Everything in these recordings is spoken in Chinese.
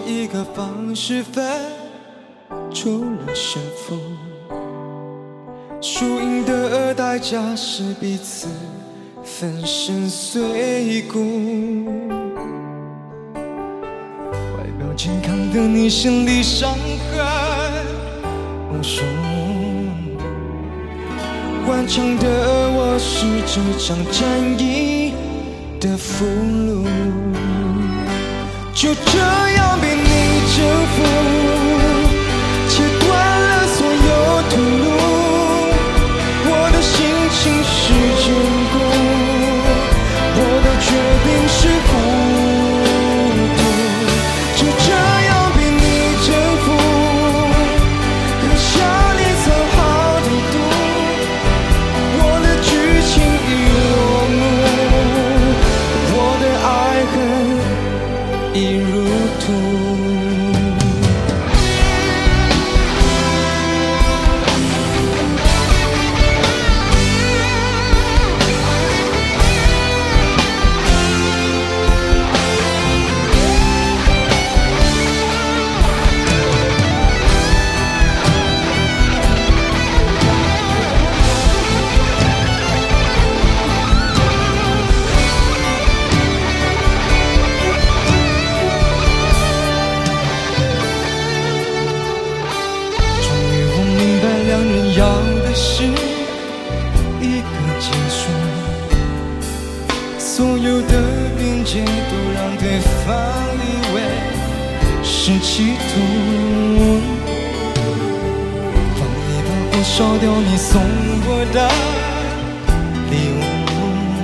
一个方式分出了胜负，输赢的代价是彼此粉身碎骨。外表健康的你，心里伤痕无数，顽强的我是这场战役的俘虏，就这样被你征服，切断了所有退路。我的心情是坚固，我的决定是糊涂，就这样被你征服，喝下你藏好的毒，我的剧情已落幕，我的爱恨已如土。要的是一个结束，所有的边界都让对方以为是企图。放一把火烧掉你送我的礼物，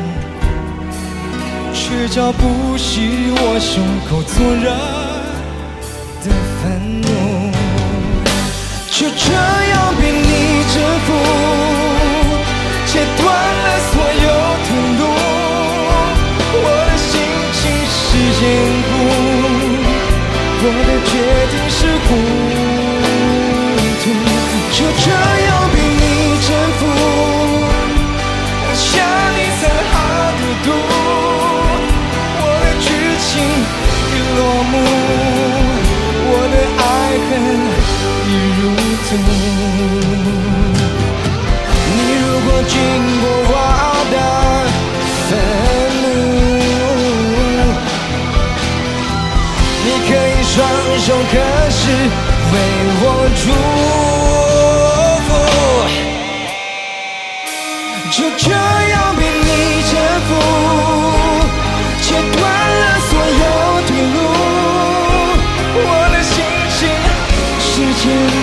却浇不熄我胸口灼热的愤怒。就这样被你征服，切断了所有退路，我的心情是坚固，我的决定是糊涂，就这样被你征服，喝下你藏好的毒，我的剧情已落幕，我的爱恨已如土。你如果经过我的愤怒，你可以双手合十为我祝福，就这样被你征服，切断了所有退路，我的心情是坚固，